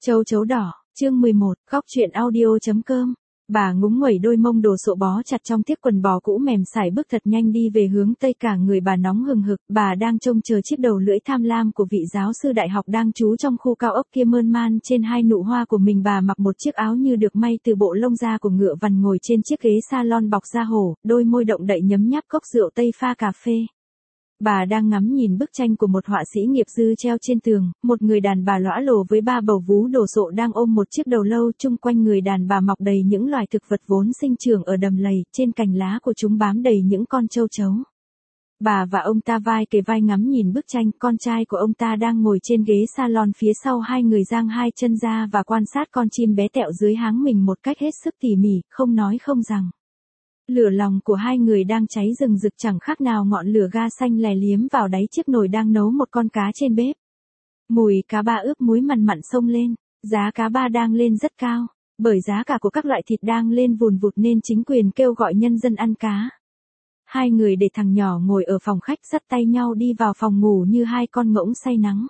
Châu chấu đỏ, chương 11, góc truyện audio.com. Bà ngúng nguẩy đôi mông đồ sộ bó chặt trong chiếc quần bò cũ mềm sải bước thật nhanh đi về hướng tây, cả người bà nóng hừng hực. Bà đang trông chờ chiếc đầu lưỡi tham lam của vị giáo sư đại học đang trú trong khu cao ốc kia mơn man trên hai nụ hoa của mình. Bà mặc một chiếc áo như được may từ bộ lông da của ngựa vằn, ngồi trên chiếc ghế salon bọc da hổ, đôi môi động đậy nhấm nháp cốc rượu tây pha cà phê. Bà đang ngắm nhìn bức tranh của một họa sĩ nghiệp dư treo trên tường, một người đàn bà lõa lồ với ba bầu vú đồ sộ đang ôm một chiếc đầu lâu, chung quanh người đàn bà mọc đầy những loài thực vật vốn sinh trưởng ở đầm lầy, trên cành lá của chúng bám đầy những con châu chấu. Bà và ông ta vai kề vai ngắm nhìn bức tranh, con trai của ông ta đang ngồi trên ghế salon phía sau hai người, giang hai chân ra và quan sát con chim bé tẹo dưới háng mình một cách hết sức tỉ mỉ, không nói không rằng. Lửa lòng của hai người đang cháy rừng rực, chẳng khác nào ngọn lửa ga xanh lè liếm vào đáy chiếc nồi đang nấu một con cá trên bếp. Mùi cá ba ướp muối mặn mặn xông lên, giá cá ba đang lên rất cao, bởi giá cả của các loại thịt đang lên vùn vụt nên chính quyền kêu gọi nhân dân ăn cá. Hai người để thằng nhỏ ngồi ở phòng khách dắt tay nhau đi vào phòng ngủ như hai con ngỗng say nắng.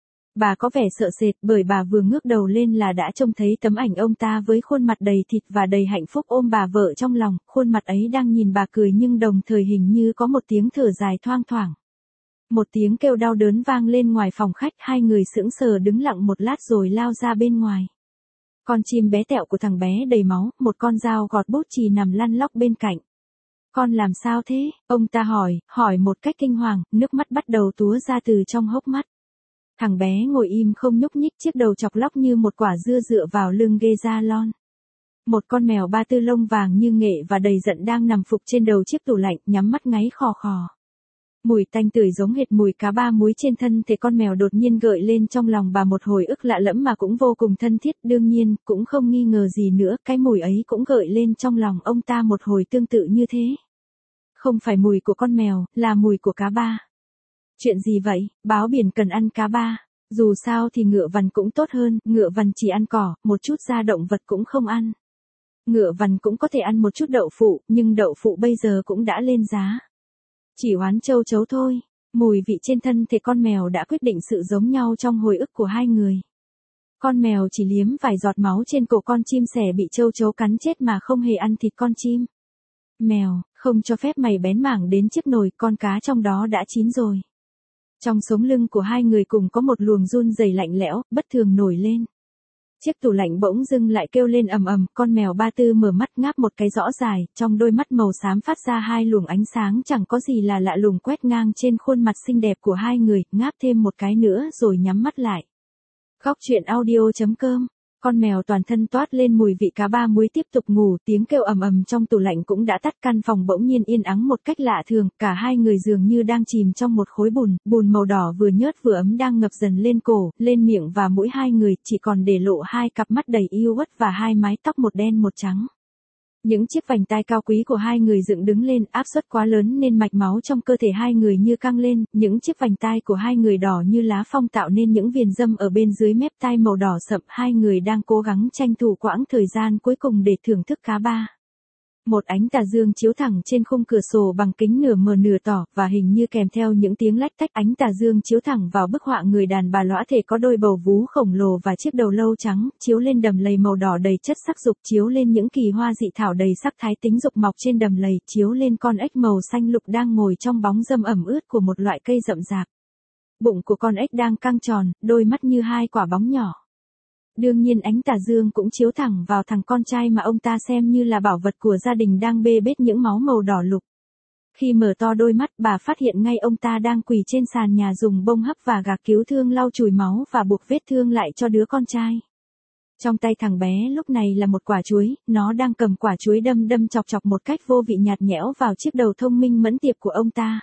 Bà có vẻ sợ sệt, bởi bà vừa ngước đầu lên là đã trông thấy tấm ảnh ông ta với khuôn mặt đầy thịt và đầy hạnh phúc ôm bà vợ trong lòng. Khuôn mặt ấy đang nhìn bà cười, nhưng đồng thời hình như có một tiếng thở dài thoang thoảng. Một tiếng kêu đau đớn vang lên ngoài phòng khách, hai người sững sờ đứng lặng một lát rồi lao ra bên ngoài. Con chim bé tẹo của thằng bé đầy máu, một con dao gọt bút chì nằm lăn lóc bên cạnh. Con làm sao thế? Ông ta hỏi một cách kinh hoàng, nước mắt bắt đầu túa ra từ trong hốc mắt. Thằng bé ngồi im không nhúc nhích, chiếc đầu chọc lóc như một quả dưa dựa vào lưng ghế salon. Một con mèo ba tư lông vàng như nghệ và đầy giận đang nằm phục trên đầu chiếc tủ lạnh, nhắm mắt ngáy khò khò. Mùi tanh tưởi giống hệt mùi cá ba muối trên thân thể con mèo đột nhiên gợi lên trong lòng bà một hồi ức lạ lẫm mà cũng vô cùng thân thiết. Đương nhiên, cũng không nghi ngờ gì nữa, cái mùi ấy cũng gợi lên trong lòng ông ta một hồi tương tự như thế. Không phải mùi của con mèo, là mùi của cá ba. Chuyện gì vậy? Báo biển cần ăn cá ba. Dù sao thì ngựa vằn cũng tốt hơn, ngựa vằn chỉ ăn cỏ, một chút da động vật cũng không ăn. Ngựa vằn cũng có thể ăn một chút đậu phụ, nhưng đậu phụ bây giờ cũng đã lên giá. Chỉ oán châu chấu thôi. Mùi vị trên thân thể con mèo đã quyết định sự giống nhau trong hồi ức của hai người. Con mèo chỉ liếm vài giọt máu trên cổ con chim sẻ bị châu chấu cắn chết mà không hề ăn thịt con chim. Mèo, không cho phép mày bén mảng đến chiếc nồi, con cá trong đó đã chín rồi. Trong sống lưng của hai người cùng có một luồng run rẩy lạnh lẽo, bất thường nổi lên. Chiếc tủ lạnh bỗng dưng lại kêu lên ầm ầm, con mèo ba tư mở mắt ngáp một cái rõ dài, trong đôi mắt màu xám phát ra hai luồng ánh sáng chẳng có gì là lạ lùng quét ngang trên khuôn mặt xinh đẹp của hai người, ngáp thêm một cái nữa rồi nhắm mắt lại. Góc truyện audio.com. Con mèo toàn thân toát lên mùi vị cá ba muối tiếp tục ngủ, tiếng kêu ầm ầm trong tủ lạnh cũng đã tắt, căn phòng bỗng nhiên yên ắng một cách lạ thường, cả hai người dường như đang chìm trong một khối bùn màu đỏ vừa nhớt vừa ấm đang ngập dần lên cổ, lên miệng và mũi hai người, chỉ còn để lộ hai cặp mắt đầy yêu uất và hai mái tóc một đen một trắng. Những chiếc vành tai cao quý của hai người dựng đứng lên, áp suất quá lớn nên mạch máu trong cơ thể hai người như căng lên, những chiếc vành tai của hai người đỏ như lá phong tạo nên những viền râm ở bên dưới mép tai màu đỏ sậm. Hai người đang cố gắng tranh thủ quãng thời gian cuối cùng để thưởng thức cá ba. Một ánh tà dương chiếu thẳng trên khung cửa sổ bằng kính nửa mờ nửa tỏ, và hình như kèm theo những tiếng lách tách, ánh tà dương chiếu thẳng vào bức họa người đàn bà lõa thể có đôi bầu vú khổng lồ và chiếc đầu lâu trắng, chiếu lên đầm lầy màu đỏ đầy chất sắc dục, chiếu lên những kỳ hoa dị thảo đầy sắc thái tính dục mọc trên đầm lầy, chiếu lên con ếch màu xanh lục đang ngồi trong bóng râm ẩm ướt của một loại cây rậm rạp. Bụng của con ếch đang căng tròn, đôi mắt như hai quả bóng nhỏ. Đương nhiên ánh tà dương cũng chiếu thẳng vào thằng con trai mà ông ta xem như là bảo vật của gia đình đang bê bết những máu màu đỏ lục. Khi mở to đôi mắt, bà phát hiện ngay ông ta đang quỳ trên sàn nhà dùng bông hấp và gạc cứu thương lau chùi máu và buộc vết thương lại cho đứa con trai. Trong tay thằng bé lúc này là một quả chuối, nó đang cầm quả chuối đâm chọc chọc một cách vô vị nhạt nhẽo vào chiếc đầu thông minh mẫn tiệp của ông ta.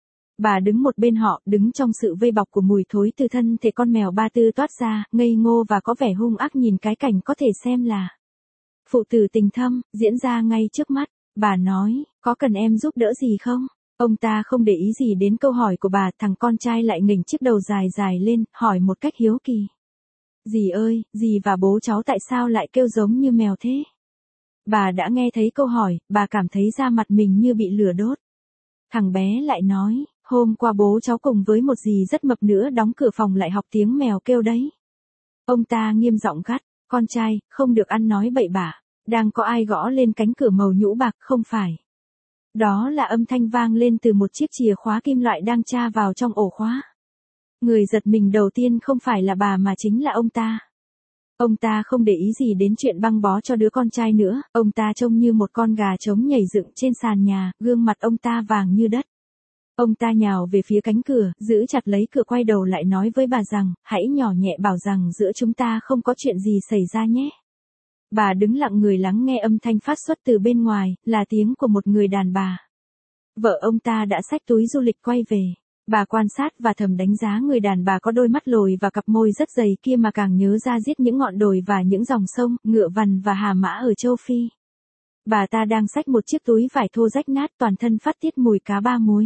Bà đứng một bên họ, đứng trong sự vây bọc của mùi thối từ thân thể con mèo ba tư toát ra, ngây ngô và có vẻ hung ác nhìn cái cảnh có thể xem là phụ tử tình thâm, diễn ra ngay trước mắt. Bà nói, có cần em giúp đỡ gì không? Ông ta không để ý gì đến câu hỏi của bà, thằng con trai lại nghỉnh chiếc đầu dài dài lên, hỏi một cách hiếu kỳ. Dì ơi, dì và bố cháu tại sao lại kêu giống như mèo thế? Bà đã nghe thấy câu hỏi, bà cảm thấy da mặt mình như bị lửa đốt. Thằng bé lại nói, hôm qua bố cháu cùng với một dì rất mập nữa đóng cửa phòng lại học tiếng mèo kêu đấy. Ông ta nghiêm giọng gắt, con trai, không được ăn nói bậy bạ. Đang có ai gõ lên cánh cửa màu nhũ bạc không phải? Đó là âm thanh vang lên từ một chiếc chìa khóa kim loại đang tra vào trong ổ khóa. Người giật mình đầu tiên không phải là bà mà chính là ông ta. Ông ta không để ý gì đến chuyện băng bó cho đứa con trai nữa, ông ta trông như một con gà trống nhảy dựng trên sàn nhà, gương mặt ông ta vàng như đất. Ông ta nhào về phía cánh cửa, giữ chặt lấy cửa quay đầu lại nói với bà rằng, hãy nhỏ nhẹ bảo rằng giữa chúng ta không có chuyện gì xảy ra nhé. Bà đứng lặng người lắng nghe âm thanh phát xuất từ bên ngoài, là tiếng của một người đàn bà. Vợ ông ta đã xách túi du lịch quay về. Bà quan sát và thầm đánh giá người đàn bà có đôi mắt lồi và cặp môi rất dày kia mà càng nhớ ra giết những ngọn đồi và những dòng sông, ngựa vằn và hà mã ở châu Phi. Bà ta đang xách một chiếc túi vải thô rách nát toàn thân phát tiết mùi cá ba muối.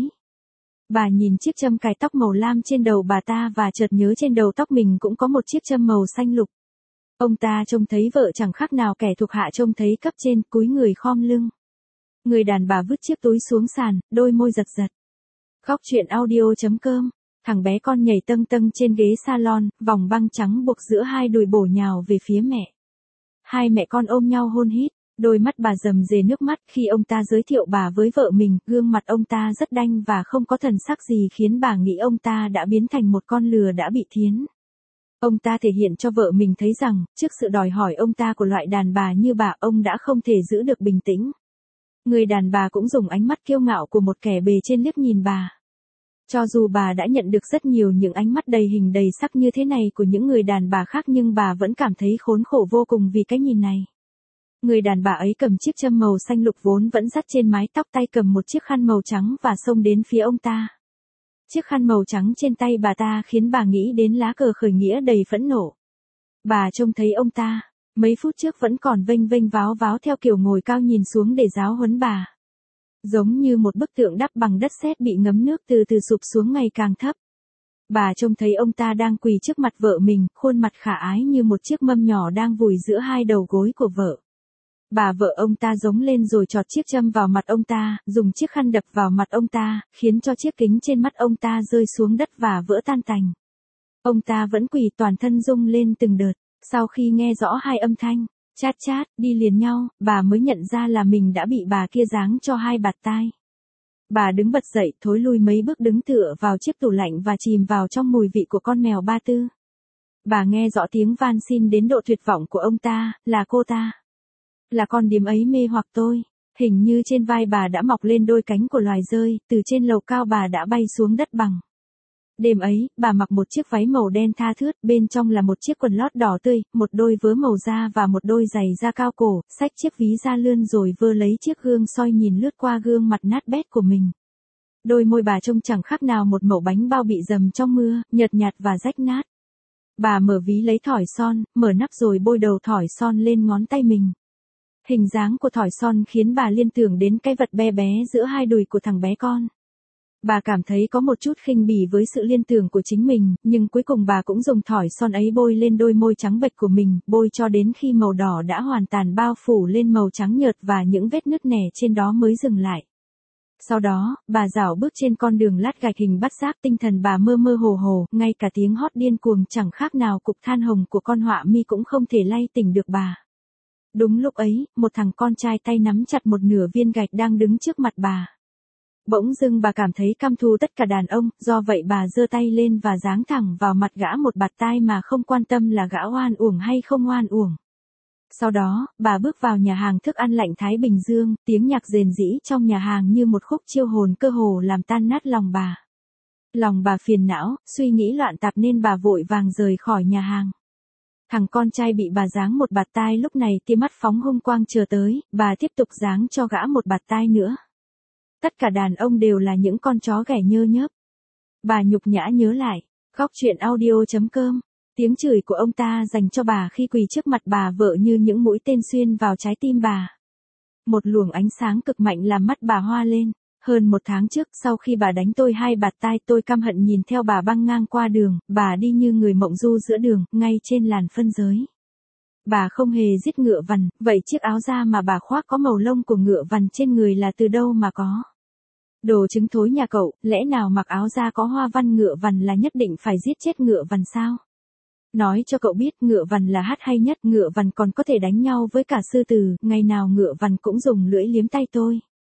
Bà nhìn chiếc châm cài tóc màu lam trên đầu bà ta và chợt nhớ trên đầu tóc mình cũng có một chiếc châm màu xanh lục. Ông ta trông thấy vợ chẳng khác nào kẻ thuộc hạ trông thấy cấp trên, cúi người khom lưng. Người đàn bà vứt chiếc túi xuống sàn, đôi môi giật giật. Khóc chuyện audio.com. Thằng bé con nhảy tâng tâng trên ghế salon, vòng băng trắng buộc giữa hai đùi bổ nhào về phía mẹ. Hai mẹ con ôm nhau hôn hít, đôi mắt bà rầm rề nước mắt khi ông ta giới thiệu bà với vợ mình, gương mặt ông ta rất đanh và không có thần sắc gì khiến bà nghĩ ông ta đã biến thành một con lừa đã bị thiến. Ông ta thể hiện cho vợ mình thấy rằng, trước sự đòi hỏi ông ta của loại đàn bà như bà, ông đã không thể giữ được bình tĩnh. Người đàn bà cũng dùng ánh mắt kiêu ngạo của một kẻ bề trên liếc nhìn bà. Cho dù bà đã nhận được rất nhiều những ánh mắt đầy hình đầy sắc như thế này của những người đàn bà khác nhưng bà vẫn cảm thấy khốn khổ vô cùng vì cái nhìn này. Người đàn bà ấy cầm chiếc châm màu xanh lục vốn vẫn dắt trên mái tóc, tay cầm một chiếc khăn màu trắng và xông đến phía ông ta. Chiếc khăn màu trắng trên tay bà ta khiến bà nghĩ đến lá cờ khởi nghĩa đầy phẫn nộ. Bà trông thấy ông ta, mấy phút trước vẫn còn vênh vênh váo váo theo kiểu ngồi cao nhìn xuống để giáo huấn bà. Giống như một bức tượng đắp bằng đất sét bị ngấm nước từ từ sụp xuống ngày càng thấp. Bà trông thấy ông ta đang quỳ trước mặt vợ mình, khuôn mặt khả ái như một chiếc mâm nhỏ đang vùi giữa hai đầu gối của vợ. Bà vợ ông ta giống lên rồi chọt chiếc châm vào mặt ông ta, dùng chiếc khăn đập vào mặt ông ta, khiến cho chiếc kính trên mắt ông ta rơi xuống đất và vỡ tan tành. Ông ta vẫn quỳ toàn thân rung lên từng đợt, sau khi nghe rõ hai âm thanh, chát chát, đi liền nhau, bà mới nhận ra là mình đã bị bà kia giáng cho hai bạt tai. Bà đứng bật dậy, thối lui mấy bước đứng tựa vào chiếc tủ lạnh và chìm vào trong mùi vị của con mèo Ba Tư. Bà nghe rõ tiếng van xin đến độ tuyệt vọng của ông ta, là cô ta. Là con điếm ấy mê hoặc tôi. Hình như trên vai bà đã mọc lên đôi cánh của loài dơi, từ trên lầu cao bà đã bay xuống đất bằng. Đêm ấy, bà mặc một chiếc váy màu đen tha thướt, bên trong là một chiếc quần lót đỏ tươi, một đôi vớ màu da và một đôi giày da cao cổ, xách chiếc ví da lươn rồi vơ lấy chiếc gương soi nhìn lướt qua gương mặt nát bét của mình. Đôi môi bà trông chẳng khác nào một mẩu bánh bao bị dầm trong mưa, nhợt nhạt và rách nát. Bà mở ví lấy thỏi son, mở nắp rồi bôi đầu thỏi son lên ngón tay mình. Hình dáng của thỏi son khiến bà liên tưởng đến cái vật bé bé giữa hai đùi của thằng bé con. Bà cảm thấy có một chút khinh bỉ với sự liên tưởng của chính mình, nhưng cuối cùng bà cũng dùng thỏi son ấy bôi lên đôi môi trắng bệch của mình, bôi cho đến khi màu đỏ đã hoàn toàn bao phủ lên màu trắng nhợt và những vết nứt nẻ trên đó mới dừng lại. Sau đó, bà dạo bước trên con đường lát gạch hình bát giác, tinh thần bà mơ mơ hồ hồ, ngay cả tiếng hót điên cuồng chẳng khác nào cục than hồng của con họa mi cũng không thể lay tỉnh được bà. Đúng lúc ấy, một thằng con trai tay nắm chặt một nửa viên gạch đang đứng trước mặt bà. Bỗng dưng bà cảm thấy căm thù tất cả đàn ông, do vậy bà giơ tay lên và giáng thẳng vào mặt gã một bạt tai mà không quan tâm là gã oan uổng hay không oan uổng. Sau đó, bà bước vào nhà hàng thức ăn lạnh Thái Bình Dương, tiếng nhạc rền rĩ trong nhà hàng như một khúc chiêu hồn cơ hồ làm tan nát lòng bà. Lòng bà phiền não, suy nghĩ loạn tạp nên bà vội vàng rời khỏi nhà hàng. Thằng con trai bị bà giáng một bạt tai lúc này tia mắt phóng hung quang chờ tới, bà tiếp tục giáng cho gã một bạt tai nữa. Tất cả đàn ông đều là những con chó ghẻ nhơ nhớp. Bà nhục nhã nhớ lại, khóc chuyện audio.com. Tiếng chửi của ông ta dành cho bà khi quỳ trước mặt bà vợ như những mũi tên xuyên vào trái tim bà. Một luồng ánh sáng cực mạnh làm mắt bà hoa lên. Hơn một tháng trước, sau khi bà đánh tôi hai bạt tai, tôi căm hận nhìn theo bà băng ngang qua đường, bà đi như người mộng du giữa đường, ngay trên làn phân giới. Bà không hề giết ngựa vằn, vậy chiếc áo da mà bà khoác có màu lông của ngựa vằn trên người là từ đâu mà có? Đồ trứng thối nhà cậu, lẽ nào mặc áo da có hoa văn ngựa vằn là nhất định phải giết chết ngựa vằn sao? Nói cho cậu biết ngựa vằn là hát hay nhất, ngựa vằn còn có thể đánh nhau với cả sư tử, ngày nào ngựa vằn cũng dùng lưỡi liếm tay tôi.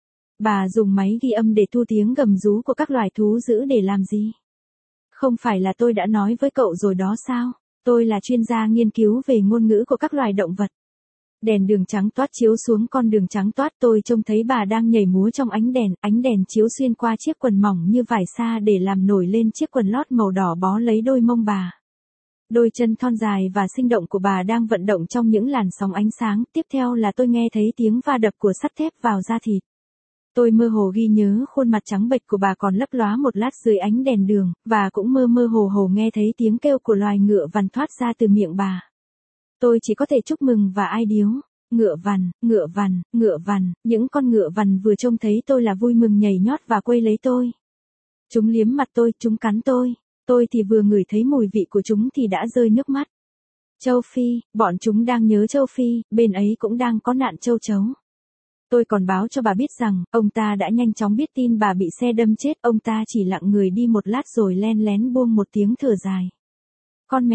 Bà dùng máy ghi âm để thu tiếng gầm rú của các loài thú dữ để làm gì? Không phải là tôi đã nói với cậu rồi đó sao? Tôi là chuyên gia nghiên cứu về ngôn ngữ của các loài động vật. Đèn đường trắng toát chiếu xuống con đường trắng toát, tôi trông thấy bà đang nhảy múa trong ánh đèn chiếu xuyên qua chiếc quần mỏng như vải sa để làm nổi lên chiếc quần lót màu đỏ bó lấy đôi mông bà. Đôi chân thon dài và sinh động của bà đang vận động trong những làn sóng ánh sáng, tiếp theo là tôi nghe thấy tiếng va đập của sắt thép vào da thịt. Tôi mơ hồ ghi nhớ khuôn mặt trắng bệch của bà còn lấp lóa một lát dưới ánh đèn đường, và cũng mơ hồ nghe thấy tiếng kêu của loài ngựa vằn thoát ra từ miệng bà. Tôi chỉ có thể chúc mừng và ai điếu. Ngựa vằn, ngựa vằn, ngựa vằn, những con ngựa vằn vừa trông thấy tôi là vui mừng nhảy nhót và quây lấy tôi. Chúng liếm mặt tôi, chúng cắn tôi thì vừa ngửi thấy mùi vị của chúng thì đã rơi nước mắt. Châu Phi, bọn chúng đang nhớ châu Phi, bên ấy cũng đang có nạn châu chấu. Tôi còn báo cho bà biết rằng, ông ta đã nhanh chóng biết tin bà bị xe đâm chết, ông ta chỉ lặng người đi một lát rồi len lén buông một tiếng thở dài. Con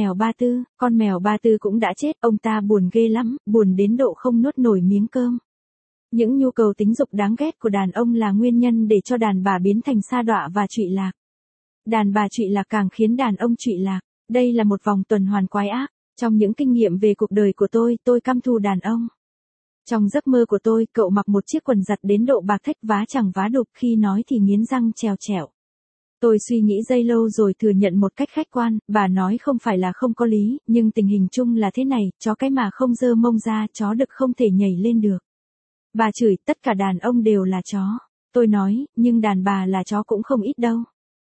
mèo Ba Tư cũng đã chết, ông ta buồn ghê lắm, buồn đến độ không nuốt nổi miếng cơm. Những nhu cầu tính dục đáng ghét của đàn ông là nguyên nhân để cho đàn bà biến thành sa đọa và trụy lạc. Đàn bà trụy lạc càng khiến đàn ông trụy lạc. Đây là một vòng tuần hoàn quái ác. Trong những kinh nghiệm về cuộc đời của tôi căm thù đàn ông. Trong giấc mơ của tôi, cậu mặc một chiếc quần giặt đến độ bạc thách vá chẳng vá đục, khi nói thì nghiến răng trèo trẹo. Tôi suy nghĩ giây lâu rồi thừa nhận một cách khách quan, bà nói không phải là không có lý, nhưng tình hình chung là thế này, chó cái mà không giơ mông ra, chó đực không thể nhảy lên được. Bà chửi, tất cả đàn ông đều là chó. Tôi nói, nhưng đàn bà là chó cũng không ít đâu.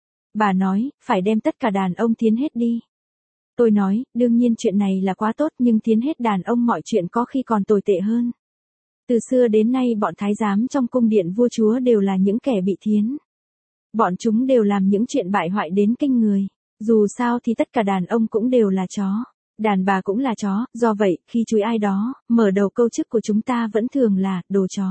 Bà nói, phải đem tất cả đàn ông thiến hết đi. Tôi nói, đương nhiên chuyện này là quá tốt, nhưng thiến hết đàn ông mọi chuyện có khi còn tồi tệ hơn. Từ xưa đến nay bọn thái giám trong cung điện vua chúa đều là những kẻ bị thiến. Bọn chúng đều làm những chuyện bại hoại đến kinh người. Dù sao thì tất cả đàn ông cũng đều là chó. Đàn bà cũng là chó, do vậy, khi chửi ai đó, mở đầu câu chức của chúng ta vẫn thường là, đồ chó.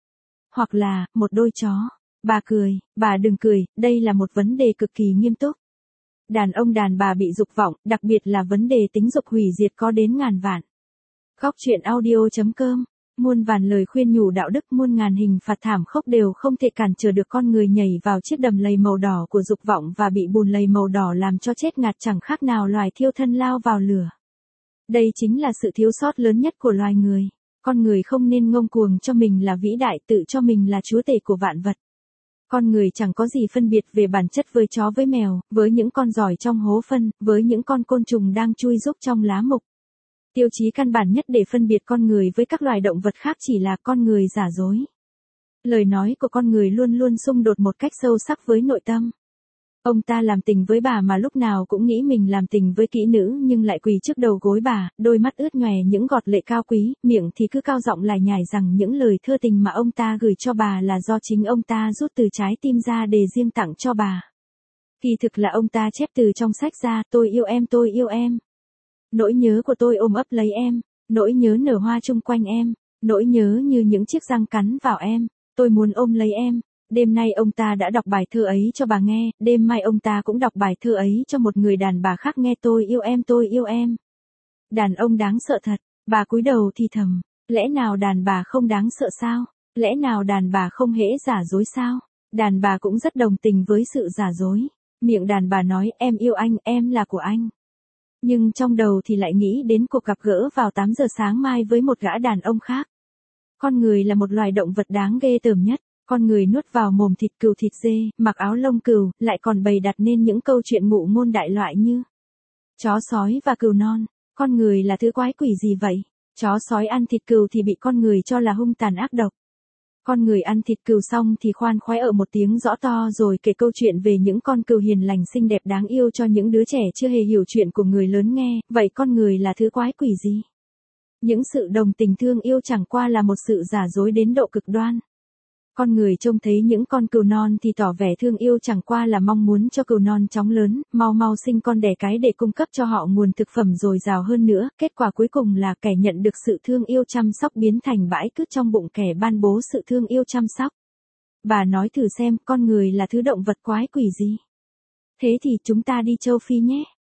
Hoặc là, một đôi chó. Bà cười, bà đừng cười, đây là một vấn đề cực kỳ nghiêm túc. Đàn ông đàn bà bị dục vọng, đặc biệt là vấn đề tính dục hủy diệt có đến ngàn vạn. Góc truyện audio.com. Muôn vàn lời khuyên nhủ đạo đức, muôn ngàn hình phạt thảm khốc đều không thể cản trở được con người nhảy vào chiếc đầm lầy màu đỏ của dục vọng và bị bùn lầy màu đỏ làm cho chết ngạt, chẳng khác nào loài thiêu thân lao vào lửa. Đây chính là sự thiếu sót lớn nhất của loài người. Con người không nên ngông cuồng cho mình là vĩ đại, tự cho mình là chúa tể của vạn vật. Con người chẳng có gì phân biệt về bản chất với chó với mèo, với những con giỏi trong hố phân, với những con côn trùng đang chui rúc trong lá mục. Tiêu chí căn bản nhất để phân biệt con người với các loài động vật khác chỉ là con người giả dối. Lời nói của con người luôn luôn xung đột một cách sâu sắc với nội tâm. Ông ta làm tình với bà mà lúc nào cũng nghĩ mình làm tình với kỹ nữ nhưng lại quỳ trước đầu gối bà, đôi mắt ướt nhòe những giọt lệ cao quý, miệng thì cứ cao giọng lải nhải rằng những lời thơ tình mà ông ta gửi cho bà là do chính ông ta rút từ trái tim ra để riêng tặng cho bà. Kỳ thực là ông ta chép từ trong sách ra, tôi yêu em. Nỗi nhớ của tôi ôm ấp lấy em, nỗi nhớ nở hoa chung quanh em, nỗi nhớ như những chiếc răng cắn vào em, tôi muốn ôm lấy em. Đêm nay ông ta đã đọc bài thơ ấy cho bà nghe, đêm mai ông ta cũng đọc bài thơ ấy cho một người đàn bà khác nghe, tôi yêu em. Đàn ông đáng sợ thật, bà cúi đầu thì thầm, lẽ nào đàn bà không đáng sợ sao? Lẽ nào đàn bà không hễ giả dối sao? Đàn bà cũng rất đồng tình với sự giả dối. Miệng đàn bà nói em yêu anh, em là của anh. Nhưng trong đầu thì lại nghĩ đến cuộc gặp gỡ vào 8 giờ sáng mai với một gã đàn ông khác. Con người là một loài động vật đáng ghê tởm nhất. Con người nuốt vào mồm thịt cừu thịt dê, mặc áo lông cừu, lại còn bày đặt nên những câu chuyện ngụ ngôn đại loại như chó sói và cừu non. Con người là thứ quái quỷ gì vậy? Chó sói ăn thịt cừu thì bị con người cho là hung tàn ác độc. Con người ăn thịt cừu xong thì khoan khoái ở một tiếng rõ to rồi kể câu chuyện về những con cừu hiền lành xinh đẹp đáng yêu cho những đứa trẻ chưa hề hiểu chuyện của người lớn nghe. Vậy con người là thứ quái quỷ gì? Những sự đồng tình thương yêu chẳng qua là một sự giả dối đến độ cực đoan. Con người trông thấy những con cừu non thì tỏ vẻ thương yêu chẳng qua là mong muốn cho cừu non chóng lớn, mau mau sinh con đẻ cái để cung cấp cho họ nguồn thực phẩm dồi dào hơn nữa. Kết quả cuối cùng là kẻ nhận được sự thương yêu chăm sóc biến thành bãi cứt trong bụng kẻ ban bố sự thương yêu chăm sóc. Bà nói thử xem, con người là thứ động vật quái quỷ gì? Thế thì chúng ta đi châu Phi nhé.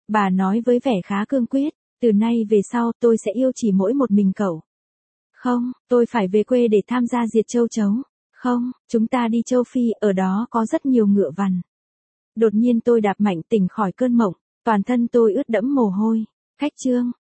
Bà nói với vẻ khá cương quyết, từ nay về sau tôi sẽ yêu chỉ mỗi một mình cậu. Không, tôi phải về quê để tham gia diệt châu chấu. Không, chúng ta đi châu Phi, ở đó có rất nhiều ngựa vằn. Đột nhiên tôi đạp mạnh tỉnh khỏi cơn mộng, toàn thân tôi ướt đẫm mồ hôi. Khách Trương,